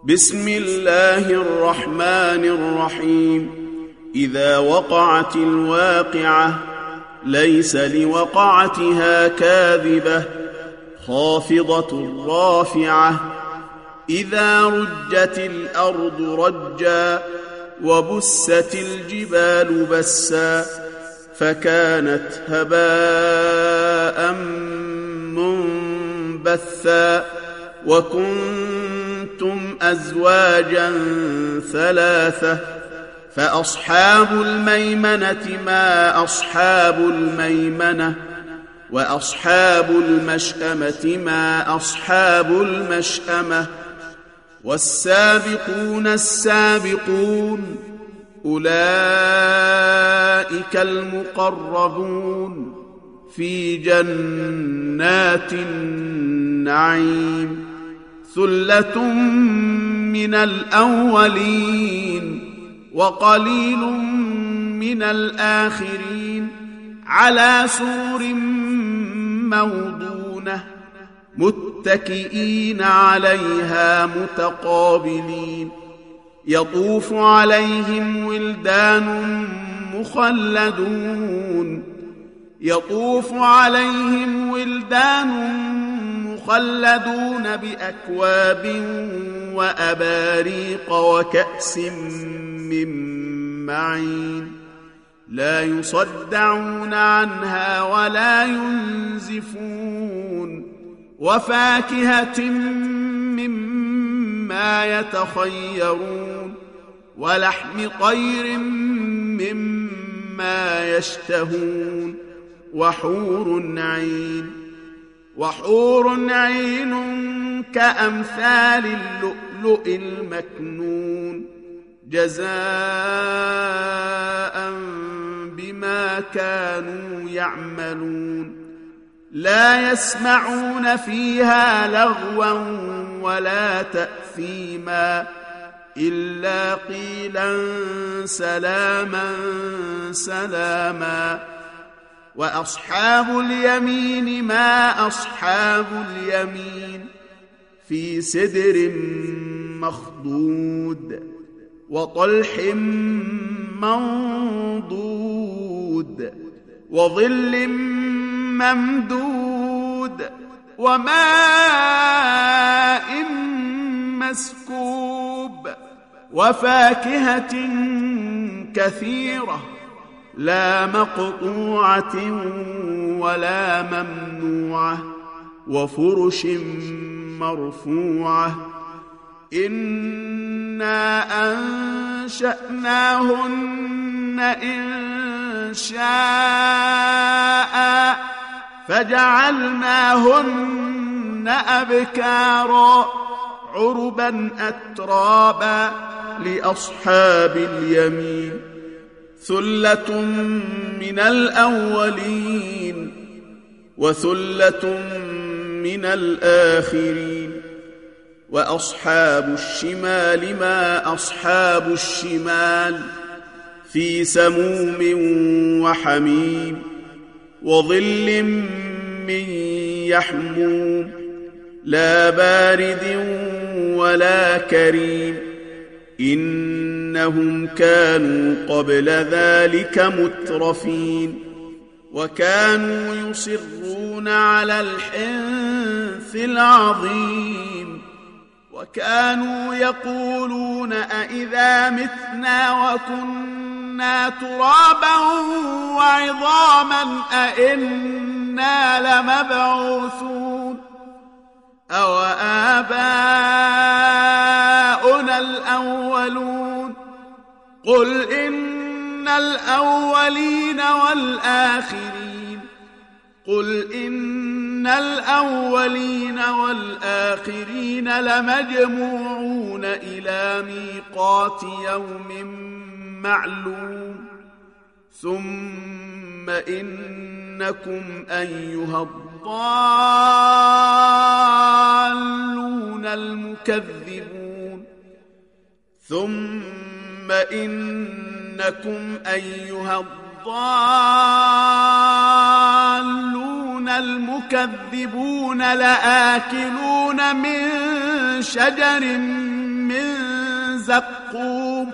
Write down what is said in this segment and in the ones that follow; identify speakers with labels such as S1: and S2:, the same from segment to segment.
S1: بسم الله الرحمن الرحيم. إذا وقعت الواقعة ليس لوقعتها كاذبة خافضة رافعة. إذا رجت الأرض رجا وبست الجبال بسا فكانت هباء منبثا وكنتم أزواجا ثلاثة فأصحاب الميمنة ما أصحاب الميمنة وأصحاب المشأمة ما أصحاب المشأمة. والسابقون السابقون أولئك المقربون في جنات النعيم. ثلة من الأولين وقليل من الآخرين على سرر موضونة متكئين عليها متقابلين. يطوف عليهم ولدان مخلدون بأكواب وأباريق وكأس من معين لا يصدعون عنها ولا ينزفون. وفاكهة مما يتخيرون ولحم طير مما يشتهون. وحور عين كأمثال اللؤلؤ المكنون جزاء بما كانوا يعملون. لا يسمعون فيها لغوا ولا تأثيما إلا قيلا سلاما سلاما. وأصحاب اليمين ما أصحاب اليمين في سدر مخضود وطلح منضود وظل ممدود وماء مسكوب وفاكهة كثيرة لا مقطوعة ولا ممنوعة وفرش مرفوعة. إنا أنشأناهن إنشاء فجعلناهن أبكارا عربا أترابا لأصحاب اليمين. ثلة من الأولين وثلة من الآخرين. وأصحاب الشمال ما أصحاب الشمال في سموم وحميم وظل من يحموم لا بارد ولا كريم. إنهم كانوا قبل ذلك مترفين وكانوا يصرون على الحنث العظيم وكانوا يقولون أئذا متنا وكنا ترابا وعظاما أئنا لمبعوثون أو آباؤنا الأولون. قل إن الأولين والآخرين لمجموعون إلى ميقات يوم معلوم. ثم إنكم أيها الضالون المكذبون لآكلون من شجر من زقوم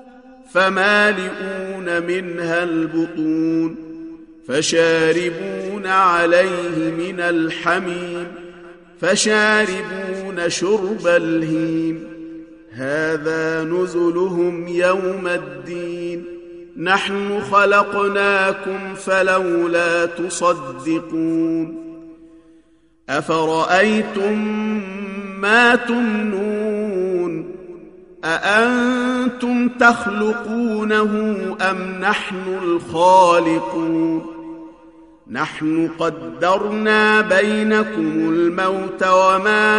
S1: فمالئون منها البطون فشاربون عليه من الحميم فشاربون شرب الهيم هذا نزلهم يوم الدين نحن خلقناكم فلولا تصدقون أفرأيتم ما تمنون أأنتم تخلقونه أم نحن الخالقون نحن قدرنا بينكم الموت وما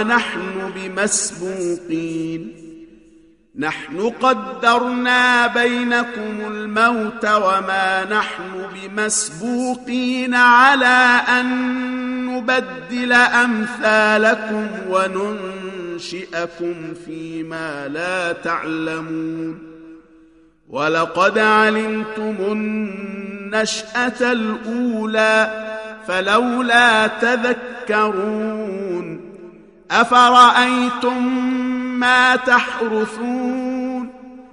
S1: نحن بمسبوقين على أن نبدل أمثالكم وننشئكم فيما لا تعلمون ولقد علمتم النشأة الأولى فلولا تذكرون أفرأيتم ما تحرثون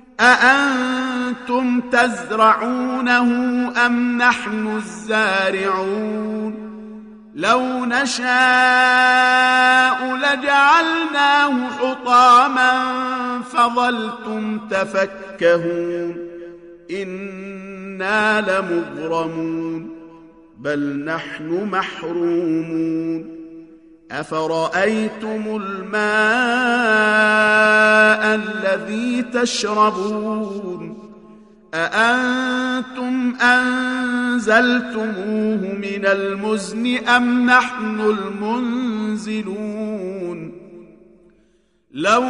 S1: أأنتم تزرعونه أم نحن الزارعون لو نشاء لجعلناه حطاما فظلتم تفكهون إنا لمغرمون بل نحن محرومون أفرأيتم الماء الذي تشربون أأنتم أنزلتموه من المزن أم نحن المنزلون لو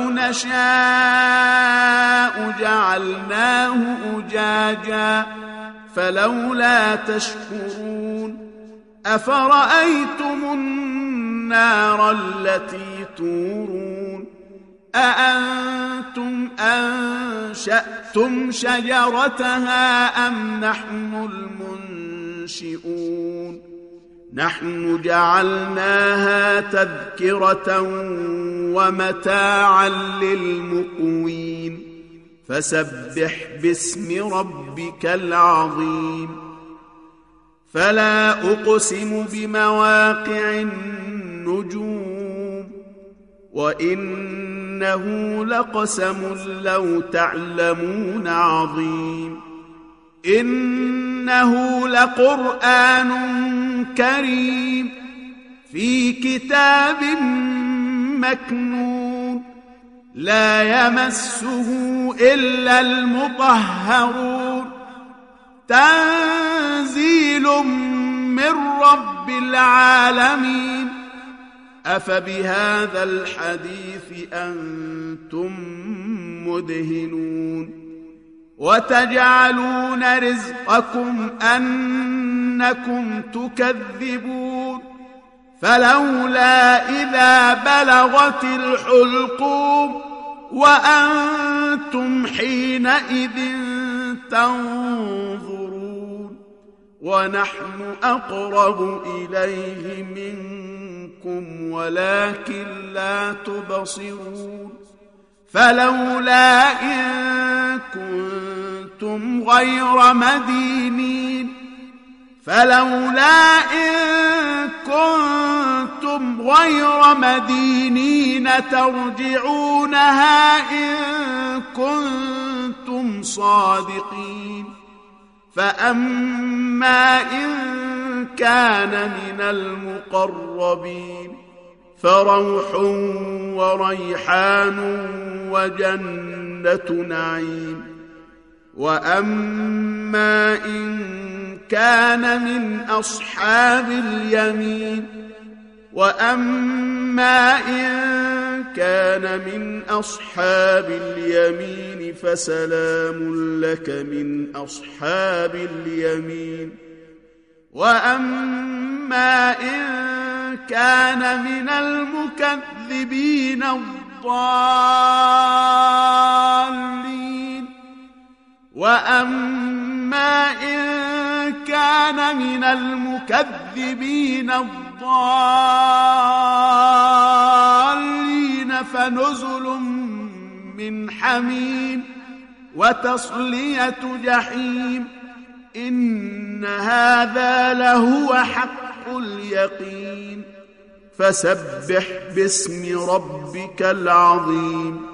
S1: نشاء جعلناه أجاجا فلولا تشكرون أفرأيتم النار التي تورون أأنتم أنشأتم شجرتها أم نحن المنشئون نحن جعلناها تذكرة ومتاعا للمقوين فسبح باسم ربك العظيم فلا أقسم بمواقع النجوم وإنه لقسم لو تعلمون عظيم إنه لقرآن كريم في كتاب مكنون لا يمسه إلا المطهرون تنزيل من رب العالمين أفبهذا الحديث أنتم مدهنون وتجعلون رزقكم أنكم تكذبون فلولا إذا بلغت الحلقوم وأنتم حينئذ تنظرون ونحن أقرب إليه منكم ولكن لا تبصرون فلولا إن كنتم غير مدينين ترجعونها إن كنتم صادقين فأما إن كان من المقربين فروح وريحان وجنة نعيم وأما إن كان من أصحاب اليمين فسلام لك من أصحاب اليمين وأما إن كان من المكذبين الضالين فنزل من حميم وتصلية جحيم إن هذا لهو حق اليقين فسبح باسم ربك العظيم